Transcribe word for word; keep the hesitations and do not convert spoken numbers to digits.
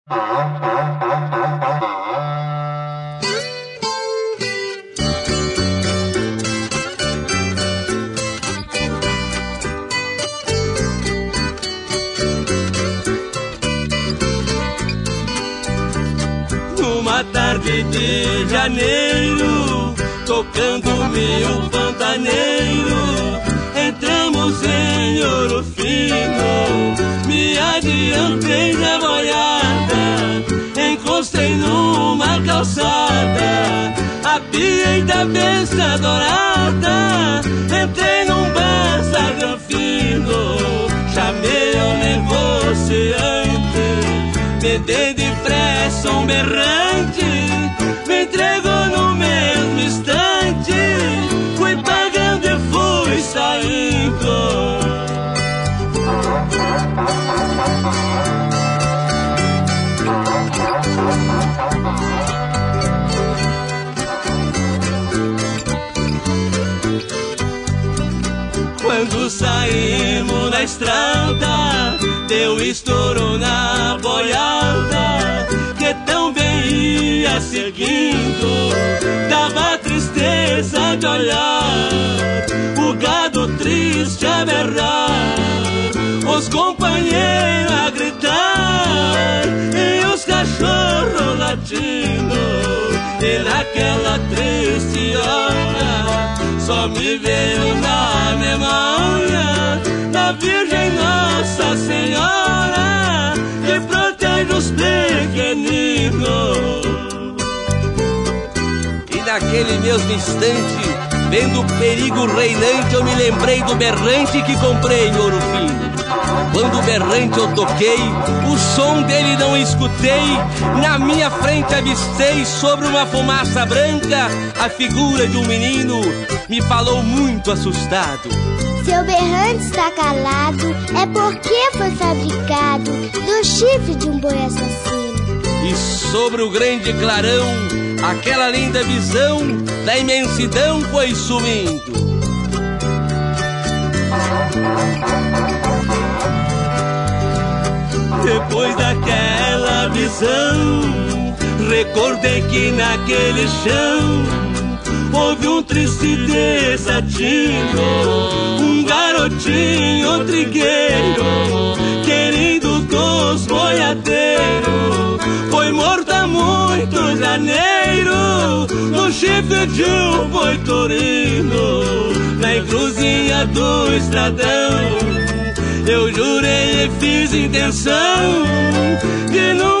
Numa tarde de janeiro, tocando-me um pantaneiro, entramos em Ouro Fino. Me adiantei na boiada, encostei numa calçada, apiei da besta dourada, entrei num bar Granfino, chamei o negociante, me dei depressa um berrante, me entregou no mesmo instante, fui pagando e fui saindo. Quando saímos na estrada, deu estouro na boiada, que tão bem ia seguindo, dava tristeza de olhar, o gado triste a berrar, os companheiros a gritar, e os cachorros latindo, e naquela triste hora, só me veio na memória da Virgem Nossa Senhora, que protege os pequeninos. E naquele mesmo instante, vendo o perigo reinante, eu me lembrei do berrante que comprei em Ouro Fino. Quando o berrante eu toquei, o som dele não escutei, na minha frente avistei, sobre uma fumaça branca, a figura de um menino, me falou muito assustado. Seu berrante está calado, é porque foi fabricado do chifre de um boi assassino. E sobre o grande clarão, aquela linda visão da imensidão foi sumindo. Depois daquela visão, recordei que naquele chão houve um triste desatino, um garotinho trigueiro, querido dos boiadeiros, foi morto há muito janeiro, no chifre de um boi torino, na encruzilha do estradão. Eu jurei e fiz intenção de não